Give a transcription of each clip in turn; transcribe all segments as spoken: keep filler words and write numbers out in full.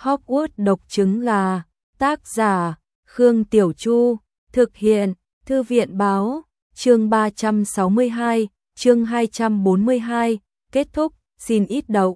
Hogwarts độc trứng gà, tác giả, Khương Tiểu Chu, thực hiện, Thư viện báo, chương ba trăm sáu mươi hai, chương hai trăm bốn mươi hai, kết thúc, xin ít đậu.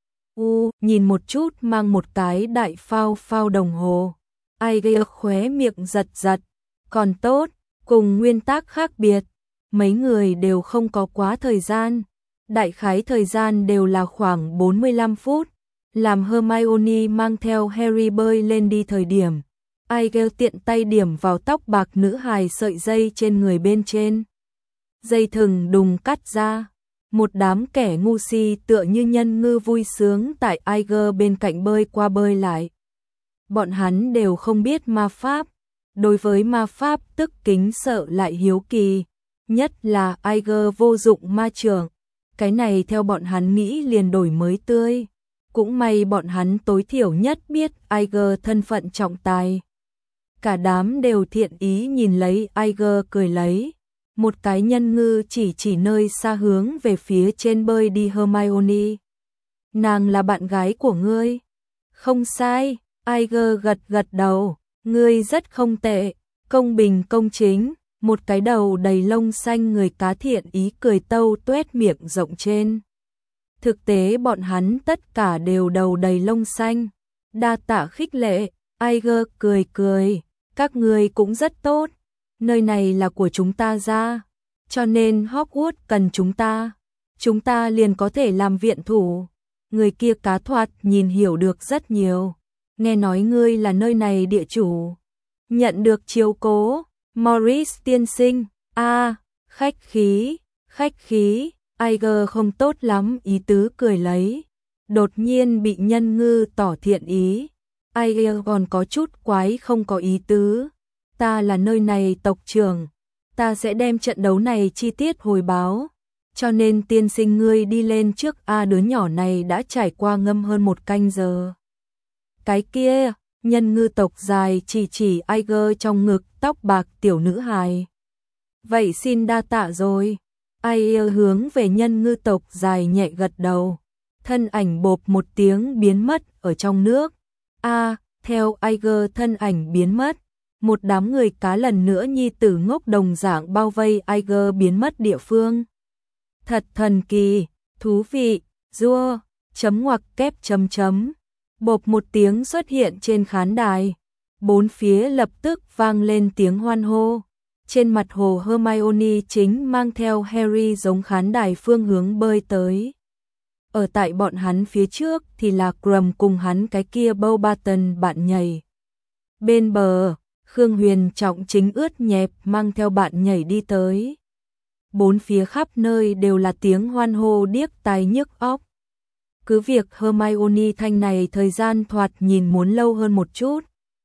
U, nhìn một chút mang một cái đại phao phao đồng hồ. Ai gây khóe miệng giật giật, còn tốt, cùng nguyên tắc khác biệt, mấy người đều không có quá thời gian. Đại khái thời gian đều là khoảng bốn mươi lăm phút, làm Hermione mang theo Harry bơi lên đi thời điểm. Aigel tiện tay điểm vào tóc bạc nữ hài sợi dây trên người bên trên. Dây thừng đùng cắt ra, một đám kẻ ngu si tựa như nhân ngư vui sướng tại Aigel bên cạnh bơi qua bơi lại. Bọn hắn đều không biết ma pháp, đối với ma pháp tức kính sợ lại hiếu kỳ, nhất là Aigel vô dụng ma trường. Cái này theo bọn hắn nghĩ liền đổi mới tươi. Cũng may bọn hắn tối thiểu nhất biết Aigel thân phận trọng tài. Cả đám đều thiện ý nhìn lấy Aigel cười lấy. Một cái nhân ngư chỉ chỉ nơi xa hướng về phía trên bơi đi Hermione. Nàng là bạn gái của ngươi. Không sai, Aigel gật gật đầu. Ngươi rất không tệ, công bình công chính. Một cái đầu đầy lông xanh người cá thiện ý cười tâu tuét miệng rộng trên. Thực tế bọn hắn tất cả đều đầu đầy lông xanh. Đa tạ khích lệ, Aigel cười cười, các ngươi cũng rất tốt. Nơi này là của chúng ta ra, cho nên Hogwarts cần chúng ta. Chúng ta liền có thể làm viện thủ. Người kia cá thoạt nhìn hiểu được rất nhiều. Nghe nói ngươi là nơi này địa chủ. Nhận được chiếu cố. Morris tiên sinh, a à, khách khí, khách khí, Aigel không tốt lắm ý tứ cười lấy. Đột nhiên bị nhân ngư tỏ thiện ý. Aigel còn có chút quái không có ý tứ. Ta là nơi này tộc trưởng. Ta sẽ đem trận đấu này chi tiết hồi báo. Cho nên tiên sinh ngươi đi lên trước a đứa nhỏ này đã trải qua ngâm hơn một canh giờ. Cái kia... Nhân ngư tộc dài chỉ chỉ Aigel trong ngực tóc bạc tiểu nữ hài. Vậy xin đa tạ rồi. Aigel hướng về nhân ngư tộc dài nhẹ gật đầu. Thân ảnh bộp một tiếng biến mất ở trong nước. A, à, theo Aigel thân ảnh biến mất. Một đám người cá lần nữa nhi tử ngốc đồng dạng bao vây Aigel biến mất địa phương. Thật thần kỳ, thú vị, rua, chấm ngoặc kép chấm chấm. Bộp một tiếng xuất hiện trên khán đài, bốn phía lập tức vang lên tiếng hoan hô. Trên mặt hồ Hermione chính mang theo Harry giống khán đài phương hướng bơi tới. Ở tại bọn hắn phía trước thì là Krum cùng hắn cái kia Beauxbaton bạn nhảy. Bên bờ, Khương Huyền trọng chính ướt nhẹp mang theo bạn nhảy đi tới. Bốn phía khắp nơi đều là tiếng hoan hô điếc tai nhức óc. Cứ việc Hermione thanh này thời gian thoạt nhìn muốn lâu hơn một chút.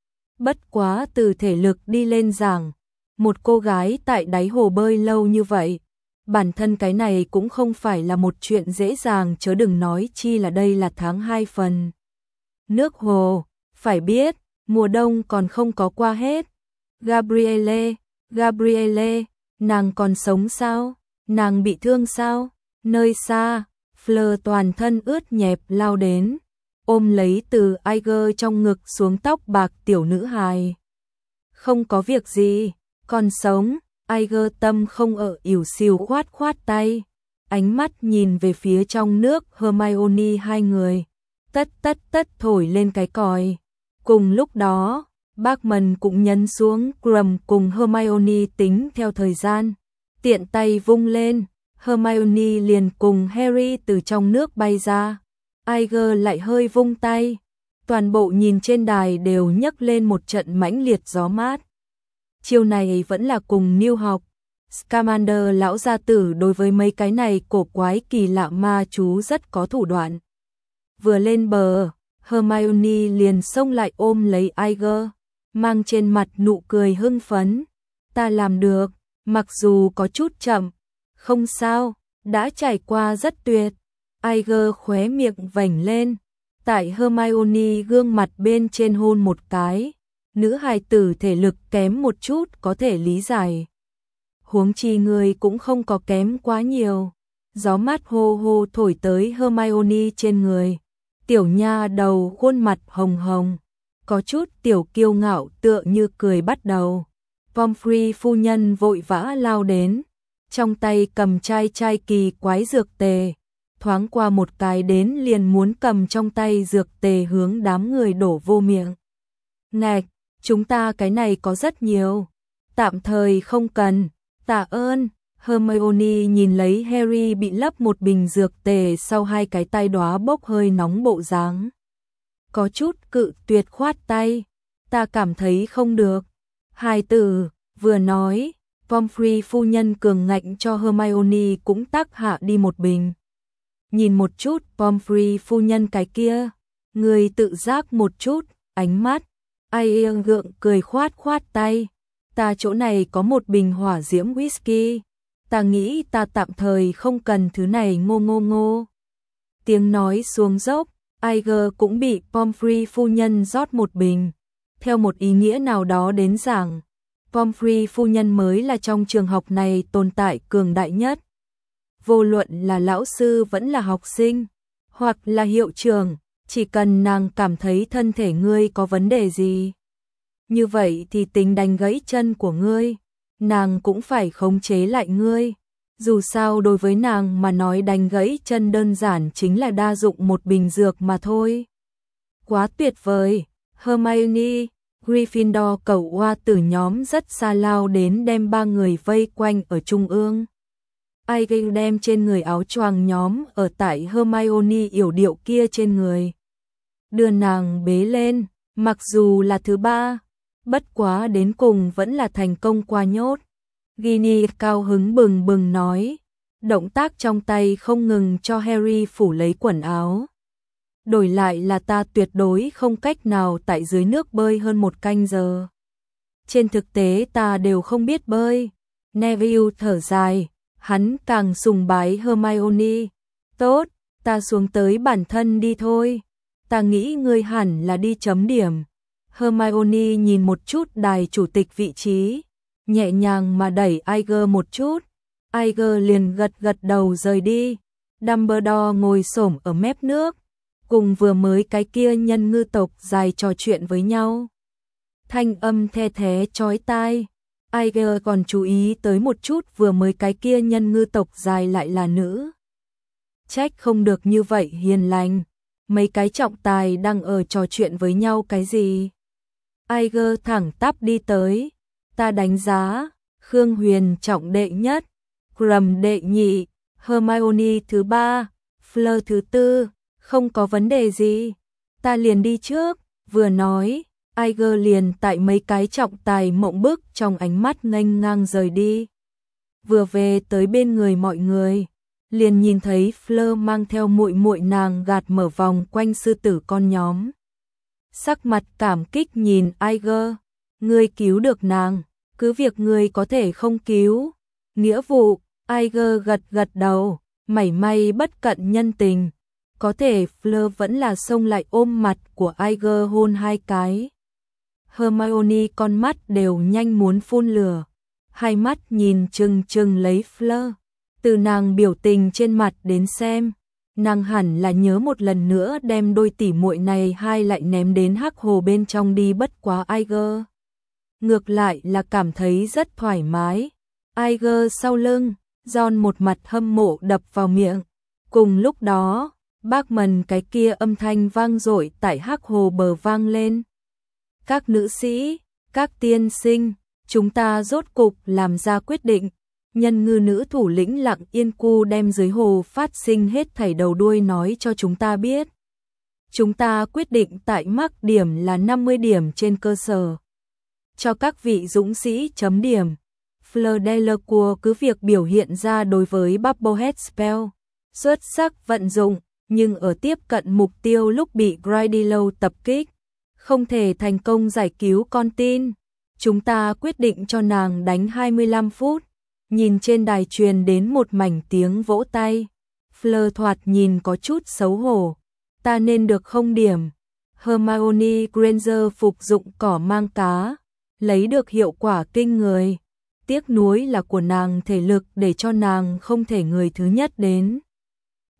Bất quá từ thể lực đi lên giảng, một cô gái tại đáy hồ bơi lâu như vậy, bản thân cái này cũng không phải là một chuyện dễ dàng chớ đừng nói chi là đây là tháng hai phần. Nước hồ, phải biết, mùa đông còn không có qua hết. Gabrielle, Gabrielle, nàng còn sống sao? Nàng bị thương sao? Nơi xa... Fleur toàn thân ướt nhẹp lao đến, ôm lấy từ Aigel trong ngực xuống tóc bạc tiểu nữ hài. Không có việc gì, còn sống, Aigel tâm không ở ỉu xìu khoát khoát tay, ánh mắt nhìn về phía trong nước Hermione hai người, tất tất tất thổi lên cái còi. Cùng lúc đó, Bachman cũng nhấn xuống Krum cùng Hermione tính theo thời gian, tiện tay vung lên. Hermione liền cùng Harry từ trong nước bay ra. Aigel lại hơi vung tay. Toàn bộ nhìn trên đài đều nhấc lên một trận mãnh liệt gió mát. Chiêu này vẫn là cùng New học. Scamander lão gia tử đối với mấy cái này cổ quái kỳ lạ ma chú rất có thủ đoạn. Vừa lên bờ, Hermione liền xông lại ôm lấy Aigel, mang trên mặt nụ cười hưng phấn. Ta làm được, mặc dù có chút chậm. Không sao, đã trải qua rất tuyệt. Aigel khóe miệng vành lên, tại Hermione gương mặt bên trên hôn một cái. Nữ hài tử thể lực kém một chút có thể lý giải. Huống chi người cũng không có kém quá nhiều. Gió mát hô hô thổi tới Hermione trên người. Tiểu nha đầu khuôn mặt hồng hồng, có chút tiểu kiêu ngạo tựa như cười bắt đầu. Pomfrey phu nhân vội vã lao đến, trong tay cầm chai chai kỳ quái dược tề, thoáng qua một cái đến liền muốn cầm trong tay dược tề hướng đám người đổ vô miệng. Ngạch, chúng ta cái này có rất nhiều, tạm thời không cần, tạ ơn. Hermione nhìn lấy Harry bị lấp một bình dược tề sau hai cái tay đóa bốc hơi nóng bộ dáng. Có chút cự tuyệt khoát tay, ta cảm thấy không được. Hai từ, vừa nói, Pomfrey phu nhân cường ngạnh cho Hermione cũng tác hạ đi một bình. Nhìn một chút Pomfrey phu nhân cái kia, người tự giác một chút, ánh mắt, ai gượng cười khoát khoát tay. Ta chỗ này có một bình hỏa diễm whisky, ta nghĩ ta tạm thời không cần thứ này ngô ngô ngô. Tiếng nói xuống dốc, Iger cũng bị Pomfrey phu nhân rót một bình. Theo một ý nghĩa nào đó đến giảng, Pomfrey phu nhân mới là trong trường học này tồn tại cường đại nhất. Vô luận là lão sư vẫn là học sinh, hoặc là hiệu trưởng, chỉ cần nàng cảm thấy thân thể ngươi có vấn đề gì, như vậy thì tính đánh gãy chân của ngươi, nàng cũng phải khống chế lại ngươi. Dù sao đối với nàng mà nói đánh gãy chân đơn giản chính là đa dụng một bình dược mà thôi. Quá tuyệt vời, Hermione, Gryffindor cẩu oa tử nhóm rất xa lao đến đem ba người vây quanh ở trung ương. Ai đem trên người áo choàng nhóm ở tại Hermione yểu điệu kia trên người, đưa nàng bế lên, mặc dù là thứ ba, bất quá đến cùng vẫn là thành công qua nhốt. Ginny cao hứng bừng bừng nói, động tác trong tay không ngừng cho Harry phủ lấy quần áo. Đổi lại là ta tuyệt đối không cách nào tại dưới nước bơi hơn một canh giờ. Trên thực tế ta đều không biết bơi. Neville thở dài, hắn càng sùng bái Hermione. Tốt, ta xuống tới bản thân đi thôi. Ta nghĩ ngươi hẳn là đi chấm điểm. Hermione nhìn một chút đài chủ tịch vị trí, nhẹ nhàng mà đẩy Iger một chút. Iger liền gật gật đầu rời đi. Dumbledore ngồi xổm ở mép nước, cùng vừa mới cái kia nhân ngư tộc dài trò chuyện với nhau. Thanh âm the thé chói tai. Iger còn chú ý tới một chút vừa mới cái kia nhân ngư tộc dài lại là nữ. Trách không được như vậy hiền lành. Mấy cái trọng tài đang ở trò chuyện với nhau cái gì? Iger thẳng tắp đi tới. Ta đánh giá, Khương Huyền trọng đệ nhất, Krum đệ nhị, Hermione thứ ba, Fleur thứ tư, không có vấn đề gì. Ta liền đi trước, vừa nói, Iger liền tại mấy cái trọng tài mộng bức trong ánh mắt nghênh ngang rời đi. Vừa về tới bên người mọi người, liền nhìn thấy Fleur mang theo muội muội nàng gạt mở vòng quanh sư tử con nhóm. Sắc mặt cảm kích nhìn Iger, ngươi cứu được nàng, cứ việc ngươi có thể không cứu. Nghĩa vụ, Iger gật gật đầu, mảy may bất cận nhân tình. Có thể Fleur vẫn là xông lại ôm mặt của Iger hôn hai cái. Hermione con mắt đều nhanh muốn phun lửa, hai mắt nhìn chừng chừng lấy Fleur. Từ nàng biểu tình trên mặt đến xem, nàng hẳn là nhớ một lần nữa đem đôi tỉ muội này hai lại ném đến hắc hồ bên trong đi, bất quá Iger ngược lại là cảm thấy rất thoải mái. Iger sau lưng, Ron một mặt hâm mộ đập vào miệng. Cùng lúc đó, bác mần cái kia âm thanh vang dội tại hắc hồ bờ vang lên. Các nữ sĩ, các tiên sinh, chúng ta rốt cục làm ra quyết định. Nhân ngư nữ thủ lĩnh Lặng Yên Cu đem dưới hồ phát sinh hết thảy đầu đuôi nói cho chúng ta biết. Chúng ta quyết định tại mắc điểm là năm mươi điểm trên cơ sở cho các vị dũng sĩ chấm điểm. Fleur Delacour cứ việc biểu hiện ra đối với Bubblehead Spell xuất sắc vận dụng, nhưng ở tiếp cận mục tiêu lúc bị Grindylow tập kích, không thể thành công giải cứu con tin. Chúng ta quyết định cho nàng đánh hai mươi lăm phút. Nhìn trên đài truyền đến một mảnh tiếng vỗ tay. Fleur thoạt nhìn có chút xấu hổ. Ta nên được không điểm. Hermione Granger phục dụng cỏ mang cá, lấy được hiệu quả kinh người. Tiếc nuối là của nàng thể lực để cho nàng không thể người thứ nhất đến.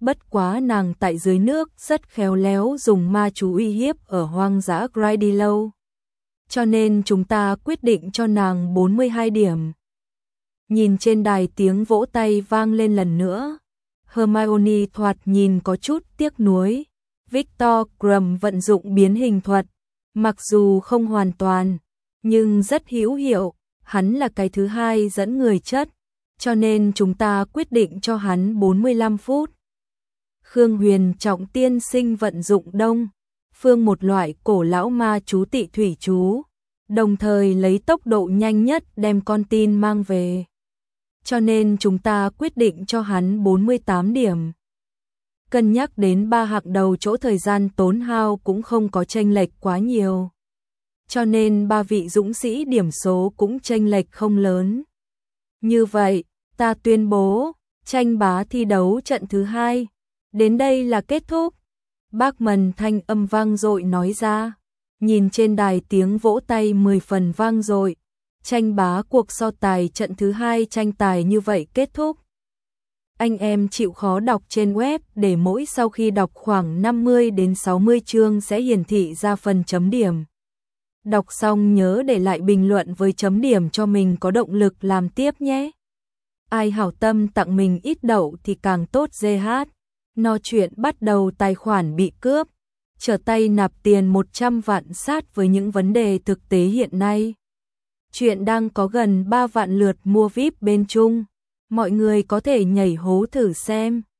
bất quá nàng tại dưới nước rất khéo léo dùng ma chú uy hiếp ở hoang dã Greydelow. Cho nên chúng ta quyết định cho nàng bốn mươi hai điểm. Nhìn trên đài tiếng vỗ tay vang lên lần nữa. Hermione thoạt nhìn có chút tiếc nuối. Victor Krum vận dụng biến hình thuật, mặc dù không hoàn toàn, nhưng rất hữu hiệu, hắn là cái thứ hai dẫn người chất, cho nên chúng ta quyết định cho hắn bốn mươi lăm phút. Khương Huyền Trọng tiên sinh vận dụng Đông Phương một loại cổ lão ma chú tị thủy chú, đồng thời lấy tốc độ nhanh nhất đem con tin mang về. Cho nên chúng ta quyết định cho hắn bốn mươi tám điểm. Cân nhắc đến ba hạng đầu chỗ thời gian tốn hao cũng không có chênh lệch quá nhiều. Cho nên ba vị dũng sĩ điểm số cũng chênh lệch không lớn. Như vậy, ta tuyên bố, tranh bá thi đấu trận thứ hai. Đến đây là kết thúc. Bác Mần thanh âm vang dội nói ra. Nhìn trên đài tiếng vỗ tay mười phần vang dội. Tranh bá cuộc so tài trận thứ hai tranh tài như vậy kết thúc. Anh em chịu khó đọc trên web để mỗi sau khi đọc khoảng năm mươi đến sáu mươi chương sẽ hiển thị ra phần chấm điểm. Đọc xong nhớ để lại bình luận với chấm điểm cho mình có động lực làm tiếp nhé. Ai hảo tâm tặng mình ít đậu thì càng tốt giê hát. No chuyện bắt đầu tài khoản bị cướp. Trở tay nạp tiền một trăm vạn sát với những vấn đề thực tế hiện nay. Chuyện đang có gần ba vạn lượt mua víp bên Trung. Mọi người có thể nhảy hố thử xem.